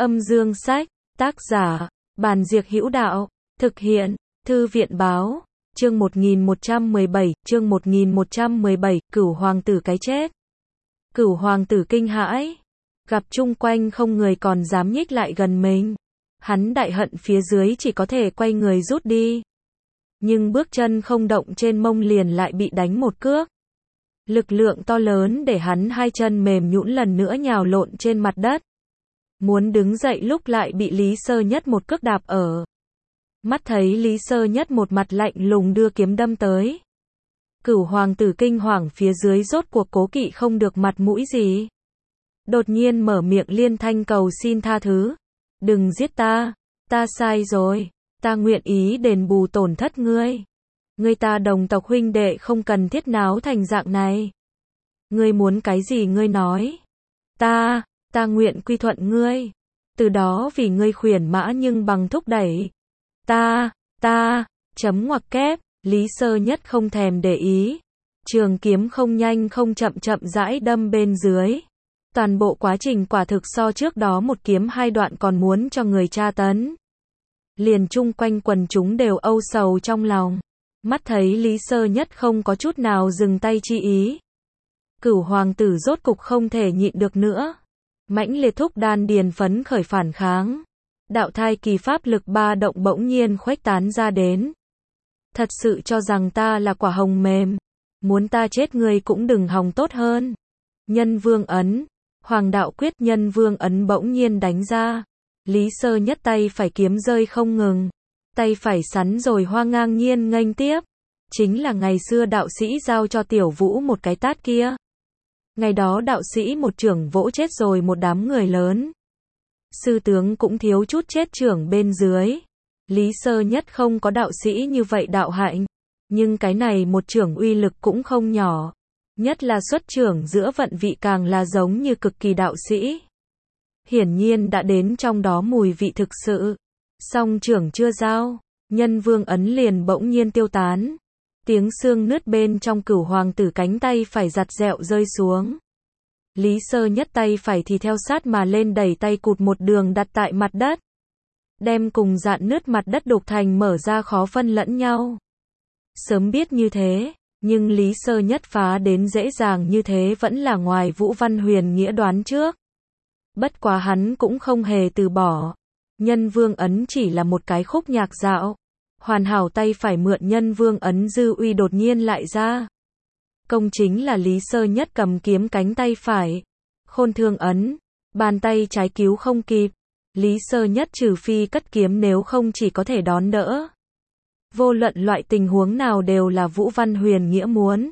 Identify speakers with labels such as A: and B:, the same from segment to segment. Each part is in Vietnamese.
A: Âm dương sách, tác giả, Bàn Diệc Hữu Đạo, thực hiện, Thư viện báo, chương 1117, Cửu hoàng tử cái chết. Cửu hoàng tử kinh hãi, gặp chung quanh không người còn dám nhích lại gần mình. Hắn đại hận phía dưới chỉ có thể quay người rút đi. Nhưng bước chân không động trên mông liền lại bị đánh một cước. Lực lượng to lớn để hắn hai chân mềm nhũn lần nữa nhào lộn trên mặt đất. Muốn đứng dậy lúc lại bị Lý Sơ Nhất một cước đạp ở. Mắt thấy Lý Sơ Nhất một mặt lạnh lùng đưa kiếm đâm tới. Cửu hoàng tử kinh hoàng phía dưới rốt cuộc cố kỵ không được mặt mũi gì. Đột nhiên mở miệng liên thanh cầu xin tha thứ. Đừng giết ta sai rồi, ta nguyện ý đền bù tổn thất ngươi. Ngươi ta đồng tộc huynh đệ không cần thiết náo thành dạng này. Ngươi muốn cái gì ngươi nói. Ta nguyện quy thuận ngươi. Từ đó vì ngươi khuyển mã nhưng bằng thúc đẩy. Chấm ngoặc kép, Lý Sơ Nhất không thèm để ý. Trường kiếm không nhanh không chậm rãi đâm bên dưới. Toàn bộ quá trình quả thực so trước đó một kiếm hai đoạn còn muốn cho người tra tấn. Liền chung quanh quần chúng đều âu sầu trong lòng. Mắt thấy Lý Sơ Nhất không có chút nào dừng tay chi ý. Cửu hoàng tử rốt cục không thể nhịn được nữa. Mãnh liệt thúc đan điền phấn khởi phản kháng. Đạo thai kỳ pháp lực ba động bỗng nhiên khuếch tán ra đến. Thật sự cho rằng ta là quả hồng mềm. Muốn ta chết ngươi cũng đừng hòng tốt hơn. Nhân vương ấn. Hoàng đạo quyết nhân vương ấn bỗng nhiên đánh ra. Lý Sơ Nhất tay phải kiếm rơi không ngừng. Tay phải sắn rồi hoa ngang nhiên nghênh tiếp. Chính là ngày xưa đạo sĩ giao cho Tiểu Vũ một cái tát kia. Ngày đó đạo sĩ một chưởng vỗ chết rồi một đám người lớn. Sư tướng cũng thiếu chút chết chưởng bên dưới. Lý Sơ Nhất không có đạo sĩ như vậy đạo hạnh. Nhưng cái này một chưởng uy lực cũng không nhỏ. Nhất là xuất chưởng giữa vận vị càng là giống như cực kỳ đạo sĩ. Hiển nhiên đã đến trong đó mùi vị thực sự. Song chưởng chưa giao, nhân vương ấn liền bỗng nhiên tiêu tán. Tiếng xương nứt bên trong cửu hoàng tử cánh tay phải giặt dẹo rơi xuống. Lý Sơ Nhất tay phải thì theo sát mà lên đẩy tay cụt một đường đặt tại mặt đất. Đem cùng dạn nứt mặt đất đục thành mở ra khó phân lẫn nhau. Sớm biết như thế, nhưng Lý Sơ Nhất phá đến dễ dàng như thế vẫn là ngoài Vũ Văn Huyền Nghĩa đoán trước. Bất quá hắn cũng không hề từ bỏ. Nhân vương ấn chỉ là một cái khúc nhạc dạo. Hoàn hảo tay phải mượn nhân vương ấn dư uy đột nhiên lại ra. Công chính là Lý Sơ Nhất cầm kiếm cánh tay phải. Khôn thương ấn. Bàn tay trái cứu không kịp. Lý Sơ Nhất trừ phi cất kiếm nếu không chỉ có thể đón đỡ. Vô luận loại tình huống nào đều là Vũ Văn Huyền Nghĩa muốn.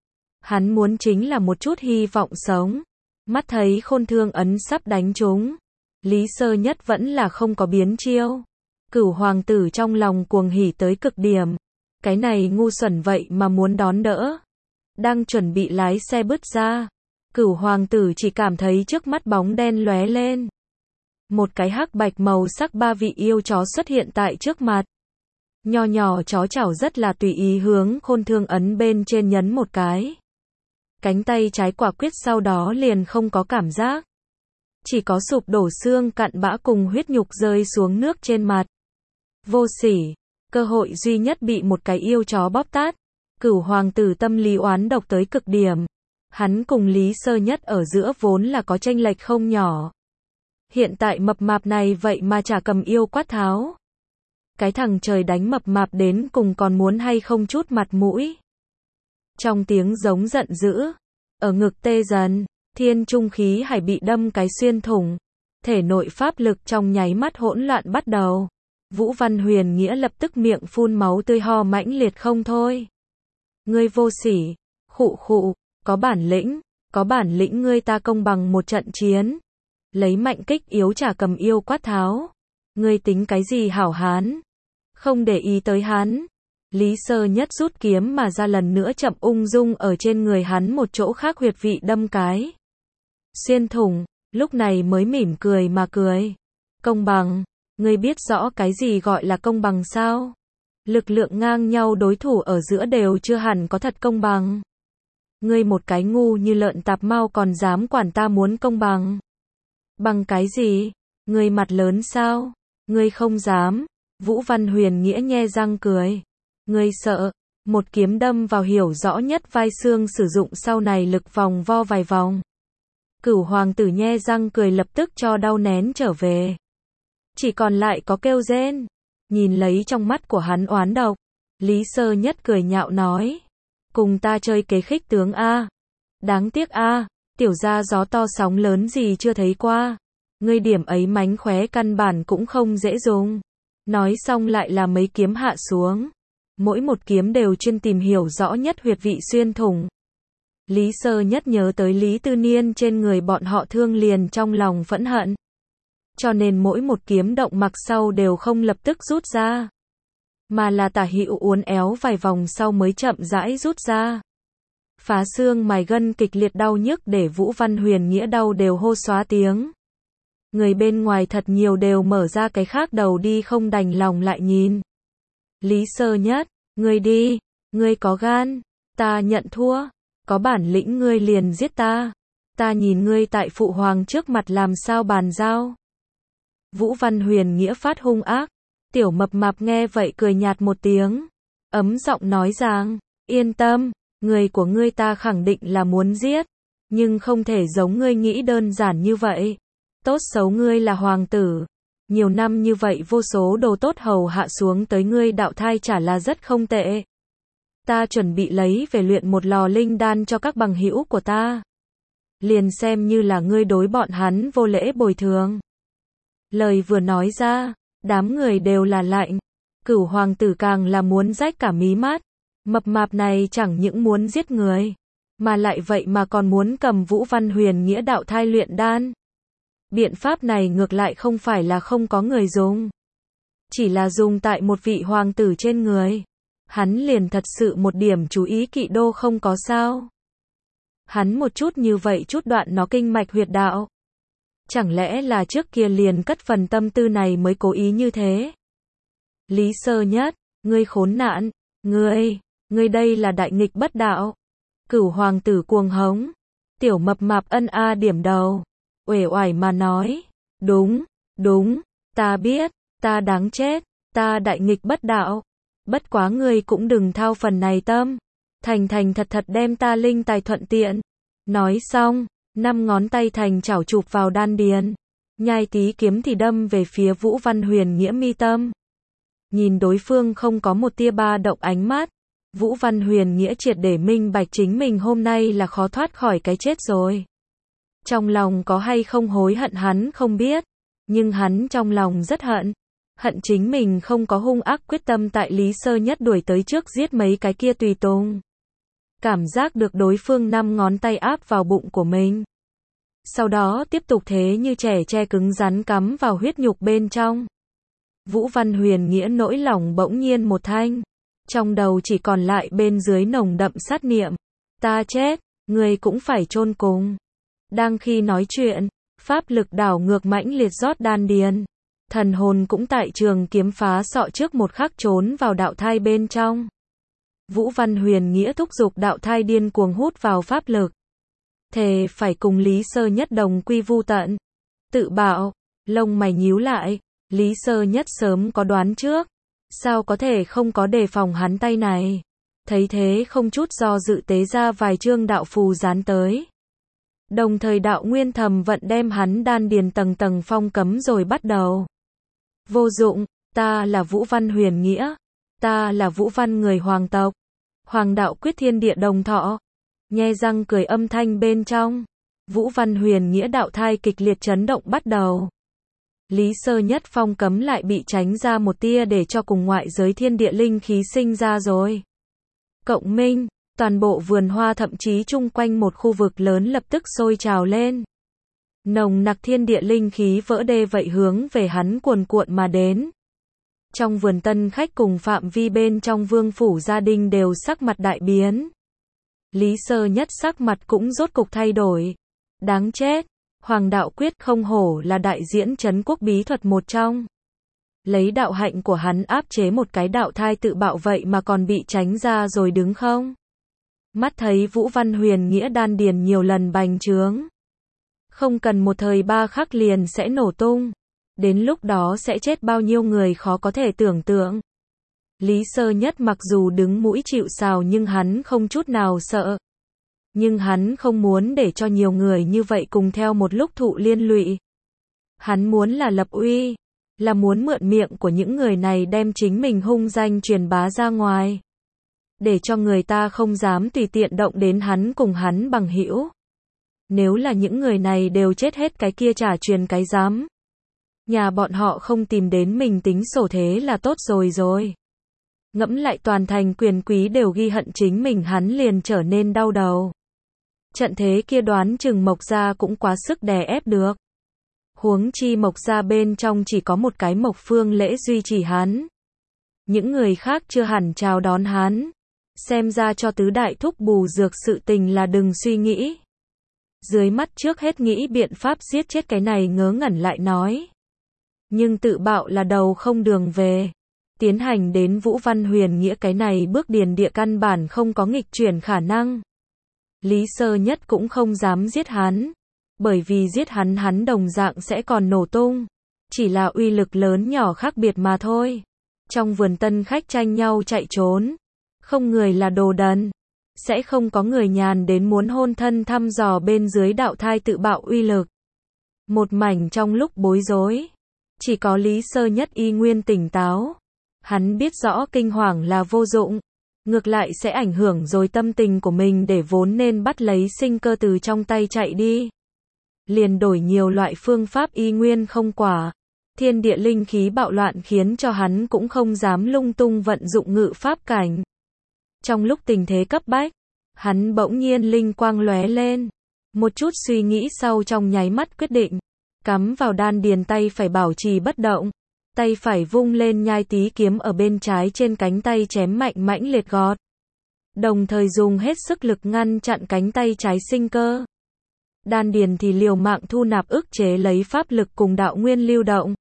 A: Hắn muốn chính là một chút hy vọng sống. Mắt thấy khôn thương ấn sắp đánh trúng. Lý Sơ Nhất vẫn là không có biến chiêu. Cửu hoàng tử trong lòng cuồng hỉ tới cực điểm. Cái này ngu xuẩn vậy mà muốn đón đỡ. Đang chuẩn bị lái xe bứt ra. Cửu hoàng tử chỉ cảm thấy trước mắt bóng đen lóe lên. Một cái hắc bạch màu sắc ba vị yêu chó xuất hiện tại trước mặt. Nho nhỏ chó chảo rất là tùy ý hướng khôn thương ấn bên trên nhấn một cái. Cánh tay trái quả quyết sau đó liền không có cảm giác. Chỉ có sụp đổ xương cặn bã cùng huyết nhục rơi xuống nước trên mặt. Vô sỉ, cơ hội duy nhất bị một cái yêu chó bóp tát. Cửu hoàng tử tâm lý oán độc tới cực điểm. Hắn cùng Lý Sơ Nhất ở giữa vốn là có chênh lệch không nhỏ. Hiện tại mập mạp này vậy mà chả cầm yêu quát tháo. Cái thằng trời đánh mập mạp đến cùng còn muốn hay không chút mặt mũi. Trong tiếng giống giận dữ, ở ngực tê dần, thiên trung khí hải bị đâm cái xuyên thủng. Thể nội pháp lực trong nháy mắt hỗn loạn bắt đầu. Vũ Văn Huyền Nghĩa lập tức miệng phun máu tươi ho mãnh liệt không thôi. Ngươi vô sỉ, khụ, có bản lĩnh ngươi ta công bằng một trận chiến. Lấy mạnh kích yếu chả cầm yêu quát tháo. Ngươi tính cái gì hảo hán? Không để ý tới hắn. Lý Sơ Nhất rút kiếm mà ra lần nữa chậm ung dung ở trên người hắn một chỗ khác huyệt vị đâm cái. Xuyên thủng, lúc này mới mỉm cười mà cười. Công bằng, ngươi biết rõ cái gì gọi là công bằng sao? Lực lượng ngang nhau đối thủ ở giữa đều chưa hẳn có thật công bằng. Ngươi một cái ngu như lợn tạp mao còn dám quản ta muốn công bằng. Bằng cái gì? Ngươi mặt lớn sao? Ngươi không dám. Vũ Văn Huyền Nghĩa nhe răng cười. Ngươi sợ? Một kiếm đâm vào hiểu rõ nhất vai xương sử dụng sau này lực vòng vo vài vòng. Cửu hoàng tử nhe răng cười lập tức cho đau nén trở về. Chỉ còn lại có kêu rên. Nhìn lấy trong mắt của hắn oán độc. Lý Sơ Nhất cười nhạo nói. Cùng ta chơi kế khích tướng A. Đáng tiếc A. Tiểu gia gió to sóng lớn gì chưa thấy qua. Ngươi điểm ấy mánh khóe căn bản cũng không dễ dùng. Nói xong lại là mấy kiếm hạ xuống. Mỗi một kiếm đều chuyên tìm hiểu rõ nhất huyệt vị xuyên thủng. Lý Sơ Nhất nhớ tới Lý Tư Niên trên người bọn họ thương liền trong lòng phẫn hận. Cho nên mỗi một kiếm động mặc sau đều không lập tức rút ra. Mà là tả hữu uốn éo vài vòng sau mới chậm rãi rút ra. Phá xương mài gân kịch liệt đau nhức để Vũ Văn Huyền Nghĩa đau đều hô xóa tiếng. Người bên ngoài thật nhiều đều mở ra cái khác đầu đi không đành lòng lại nhìn. Lý Sơ Nhất, ngươi đi, ngươi có gan, ta nhận thua, có bản lĩnh ngươi liền giết ta. Ta nhìn ngươi tại phụ hoàng trước mặt làm sao bàn giao. Vũ Văn Huyền Nghĩa phát hung ác. Tiểu mập mạp nghe vậy cười nhạt một tiếng. Ấm giọng nói rằng, yên tâm, người của ngươi ta khẳng định là muốn giết. Nhưng không thể giống ngươi nghĩ đơn giản như vậy. Tốt xấu ngươi là hoàng tử. Nhiều năm như vậy vô số đồ tốt hầu hạ xuống tới ngươi đạo thai chả là rất không tệ. Ta chuẩn bị lấy về luyện một lò linh đan cho các bằng hữu của ta. Liền xem như là ngươi đối bọn hắn vô lễ bồi thường. Lời vừa nói ra, đám người đều là lạnh. Cửu hoàng tử càng là muốn rách cả mí mắt. Mập mạp này chẳng những muốn giết người, mà lại vậy mà còn muốn cầm Vũ Văn Huyền Nghĩa đạo thai luyện đan. Biện pháp này ngược lại không phải là không có người dùng. Chỉ là dùng tại một vị hoàng tử trên người. Hắn liền thật sự một điểm chú ý kỵ đô không có sao. Hắn một chút như vậy chút đoạn nó kinh mạch huyệt đạo. Chẳng lẽ là trước kia liền cất phần tâm tư này mới cố ý như thế? Lý Sơ Nhất, ngươi khốn nạn, ngươi đây là đại nghịch bất đạo. Cửu hoàng tử cuồng hống. Tiểu mập mạp ân a điểm đầu. Uể oải mà nói. Đúng, ta biết, ta đáng chết, ta đại nghịch bất đạo. Bất quá ngươi cũng đừng thao phần này tâm. Thành thật đem ta linh tài thuận tiện. Nói xong, 5 ngón tay thành chảo chụp vào đan điền. Nhai tí kiếm thì đâm về phía Vũ Văn Huyền Nghĩa mi tâm. Nhìn đối phương không có một tia ba động ánh mắt. Vũ Văn Huyền Nghĩa triệt để minh bạch chính mình hôm nay là khó thoát khỏi cái chết rồi. Trong lòng có hay không hối hận hắn không biết. Nhưng hắn trong lòng rất hận. Hận chính mình không có hung ác quyết tâm tại Lý Sơ Nhất đuổi tới trước giết mấy cái kia tùy tùng. Cảm giác được đối phương 5 ngón tay áp vào bụng của mình. Sau đó tiếp tục thế như trẻ tre cứng rắn cắm vào huyết nhục bên trong. Vũ Văn Huyền Nghĩa nỗi lòng bỗng nhiên một thanh. Trong đầu chỉ còn lại bên dưới nồng đậm sát niệm. Ta chết, người cũng phải chôn cùng. Đang khi nói chuyện, pháp lực đảo ngược mãnh liệt rót đan điền. Thần hồn cũng tại trường kiếm phá sọ trước một khắc trốn vào đạo thai bên trong. Vũ Văn Huyền Nghĩa thúc giục đạo thai điên cuồng hút vào pháp lực. Thề phải cùng Lý Sơ Nhất đồng quy vu tận. Tự bảo, lông mày nhíu lại, Lý Sơ Nhất sớm có đoán trước. Sao có thể không có đề phòng hắn tay này. Thấy thế không chút do dự tế ra vài chương đạo phù dán tới. Đồng thời đạo nguyên thầm vận đem hắn đan điền tầng tầng phong cấm rồi bắt đầu. Vô dụng, ta là Vũ Văn Huyền Nghĩa. Ta là Vũ Văn người hoàng tộc. Hoàng đạo quyết thiên địa đồng thọ. Nhe răng cười âm thanh bên trong. Vũ Văn Huyền Nghĩa đạo thai kịch liệt chấn động bắt đầu. Lý Sơ Nhất phong cấm lại bị tránh ra một tia để cho cùng ngoại giới thiên địa linh khí sinh ra rồi. Cộng minh, toàn bộ vườn hoa thậm chí chung quanh một khu vực lớn lập tức sôi trào lên. Nồng nặc thiên địa linh khí vỡ đê vậy hướng về hắn cuồn cuộn mà đến. Trong vườn tân khách cùng phạm vi bên trong vương phủ gia đình đều sắc mặt đại biến. Lý Sơ Nhất sắc mặt cũng rốt cục thay đổi. Đáng chết, Hoàng đạo quyết không hổ là đại diễn trấn quốc bí thuật một trong. Lấy đạo hạnh của hắn áp chế một cái đạo thai tự bạo vậy mà còn bị tránh ra rồi đứng không? Mắt thấy Vũ Văn Huyền Nghĩa đan điền nhiều lần bành trướng. Không cần một thời ba khắc liền sẽ nổ tung. Đến lúc đó sẽ chết bao nhiêu người khó có thể tưởng tượng. Lý Sơ Nhất mặc dù đứng mũi chịu sào nhưng hắn không chút nào sợ. Nhưng hắn không muốn để cho nhiều người như vậy cùng theo một lúc thụ liên lụy. Hắn muốn là lập uy, là muốn mượn miệng của những người này đem chính mình hung danh truyền bá ra ngoài. Để cho người ta không dám tùy tiện động đến hắn cùng hắn bằng hữu. Nếu là những người này đều chết hết cái kia chả truyền cái dám. Nhà bọn họ không tìm đến mình tính sổ thế là tốt rồi. Ngẫm lại toàn thành quyền quý đều ghi hận chính mình hắn liền trở nên đau đầu. Trận thế kia đoán chừng Mộc gia cũng quá sức đè ép được. Huống chi Mộc gia bên trong chỉ có một cái Mộc Phương Lễ duy trì hắn. Những người khác chưa hẳn chào đón hắn. Xem ra cho tứ đại thúc bù dược sự tình là đừng suy nghĩ. Dưới mắt trước hết nghĩ biện pháp giết chết cái này ngớ ngẩn lại nói. Nhưng tự bạo là đầu không đường về. Tiến hành đến Vũ Văn Huyền Nghĩa cái này bước điền địa căn bản không có nghịch chuyển khả năng. Lý Sơ Nhất cũng không dám giết hắn. Bởi vì giết hắn đồng dạng sẽ còn nổ tung. Chỉ là uy lực lớn nhỏ khác biệt mà thôi. Trong vườn tân khách tranh nhau chạy trốn. Không người là đồ đần. Sẽ không có người nhàn đến muốn hôn thân thăm dò bên dưới đạo thai tự bạo uy lực. Một mảnh trong lúc bối rối. Chỉ có Lý Sơ Nhất y nguyên tỉnh táo. Hắn biết rõ kinh hoàng là vô dụng. Ngược lại sẽ ảnh hưởng rồi tâm tình của mình để vốn nên bắt lấy sinh cơ từ trong tay chạy đi. Liền đổi nhiều loại phương pháp y nguyên không quả. Thiên địa linh khí bạo loạn khiến cho hắn cũng không dám lung tung vận dụng ngự pháp cảnh. Trong lúc tình thế cấp bách, hắn bỗng nhiên linh quang lóe lên. Một chút suy nghĩ sau trong nháy mắt quyết định. Cắm vào đan điền tay phải bảo trì bất động. Tay phải vung lên nhai tí kiếm ở bên trái trên cánh tay chém mạnh mãnh liệt gọt. Đồng thời dùng hết sức lực ngăn chặn cánh tay trái sinh cơ. Đan điền thì liều mạng thu nạp ức chế lấy pháp lực cùng đạo nguyên lưu động.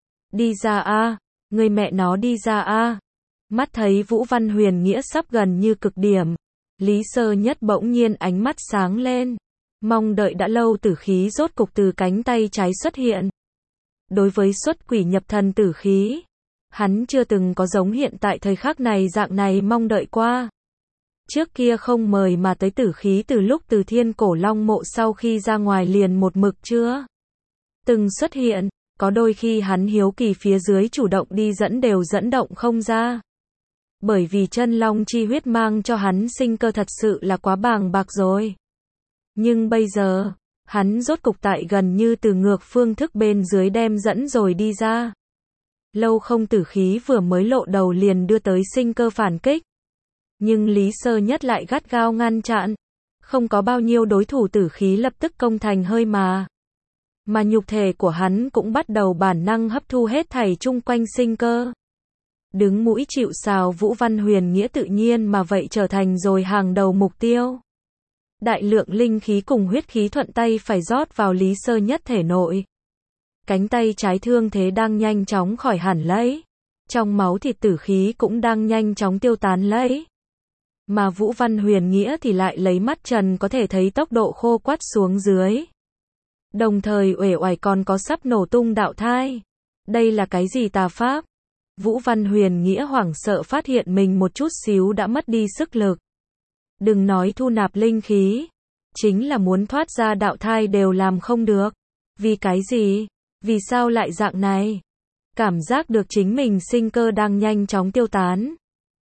A: Đi ra a, người mẹ nó đi ra a. Mắt thấy Vũ Văn Huyền Nghĩa sắp gần như cực điểm. Lý Sơ Nhất bỗng nhiên ánh mắt sáng lên. Mong đợi đã lâu tử khí rốt cục từ cánh tay trái xuất hiện. Đối với xuất quỷ nhập thần tử khí, hắn chưa từng có giống hiện tại thời khắc này dạng này mong đợi qua. Trước kia không mời mà tới tử khí từ lúc từ Thiên Cổ Long Mộ sau khi ra ngoài liền một mực chưa từng xuất hiện, có đôi khi hắn hiếu kỳ phía dưới chủ động đi dẫn đều dẫn động không ra. Bởi vì chân long chi huyết mang cho hắn sinh cơ thật sự là quá bàng bạc rồi. Nhưng bây giờ, hắn rốt cục tại gần như từ ngược phương thức bên dưới đem dẫn rồi đi ra. Lâu không tử khí vừa mới lộ đầu liền đưa tới sinh cơ phản kích. Nhưng Lý Sơ Nhất lại gắt gao ngăn chặn. Không có bao nhiêu đối thủ tử khí lập tức công thành hơi mà. Mà nhục thể của hắn cũng bắt đầu bản năng hấp thu hết thảy chung quanh sinh cơ. Đứng mũi chịu sào Vũ Văn Huyền Nghĩa tự nhiên mà vậy trở thành rồi hàng đầu mục tiêu. Đại lượng linh khí cùng huyết khí thuận tay phải rót vào Lý Sơ Nhất thể nội. Cánh tay trái thương thế đang nhanh chóng khỏi hẳn lấy. Trong máu thịt tử khí cũng đang nhanh chóng tiêu tán lấy. Mà Vũ Văn Huyền Nghĩa thì lại lấy mắt trần có thể thấy tốc độ khô quắt xuống dưới. Đồng thời uể oải còn có sắp nổ tung đạo thai. Đây là cái gì tà pháp? Vũ Văn Huyền Nghĩa hoảng sợ phát hiện mình một chút xíu đã mất đi sức lực. Đừng nói thu nạp linh khí. Chính là muốn thoát ra đạo thai đều làm không được. Vì cái gì? Vì sao lại dạng này? Cảm giác được chính mình sinh cơ đang nhanh chóng tiêu tán.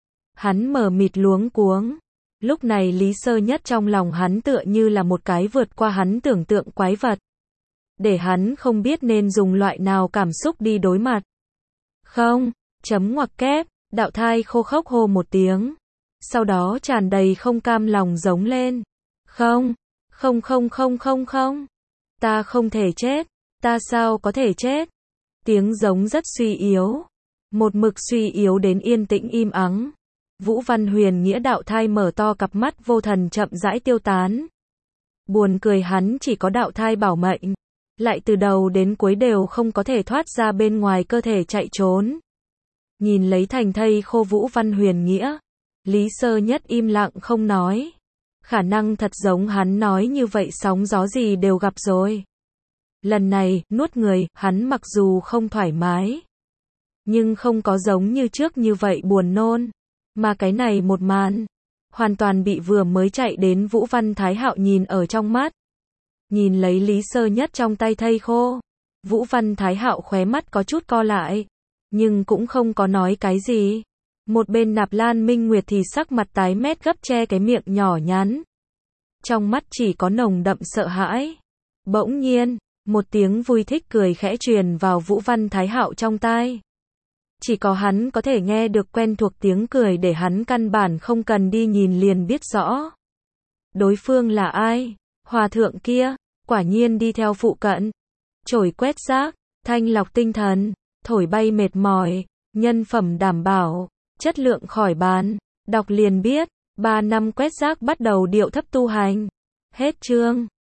A: Hắn mờ mịt luống cuống. Lúc này Lý Sơ Nhất trong lòng hắn tựa như là một cái vượt qua hắn tưởng tượng quái vật. Để hắn không biết nên dùng loại nào cảm xúc đi đối mặt. Không, chấm ngoặc kép, đạo thai khô khốc hô một tiếng. Sau đó tràn đầy không cam lòng giống lên. Không, không. Ta không thể chết. Ta sao có thể chết? Tiếng giống rất suy yếu. Một mực suy yếu đến yên tĩnh im ắng. Vũ Văn Huyền Nghĩa đạo thai mở to cặp mắt vô thần chậm rãi tiêu tán. Buồn cười hắn chỉ có đạo thai bảo mệnh. Lại từ đầu đến cuối đều không có thể thoát ra bên ngoài cơ thể chạy trốn. Nhìn lấy thành thây khô Vũ Văn Huyền Nghĩa. Lý Sơ Nhất im lặng không nói. Khả năng thật giống hắn nói như vậy sóng gió gì đều gặp rồi. Lần này, nuốt người, hắn mặc dù không thoải mái, nhưng không có giống như trước như vậy buồn nôn. Mà cái này một màn, hoàn toàn bị vừa mới chạy đến Vũ Văn Thái Hạo nhìn ở trong mắt. Nhìn lấy Lý Sơ Nhất trong tay thây khô, Vũ Văn Thái Hạo khóe mắt có chút co lại, nhưng cũng không có nói cái gì. Một bên Nạp Lan Minh Nguyệt thì sắc mặt tái mét gấp che cái miệng nhỏ nhắn. Trong mắt chỉ có nồng đậm sợ hãi. Bỗng nhiên, một tiếng vui thích cười khẽ truyền vào Vũ Văn Thái Hạo trong tai. Chỉ có hắn có thể nghe được quen thuộc tiếng cười để hắn căn bản không cần đi nhìn liền biết rõ. Đối phương là ai? Hòa thượng kia, quả nhiên đi theo phụ cận. Chổi quét rác, thanh lọc tinh thần, thổi bay mệt mỏi, nhân phẩm đảm bảo, chất lượng khỏi bàn. Đọc liền biết, 3 năm quét rác bắt đầu điệu thấp tu hành. Hết chương.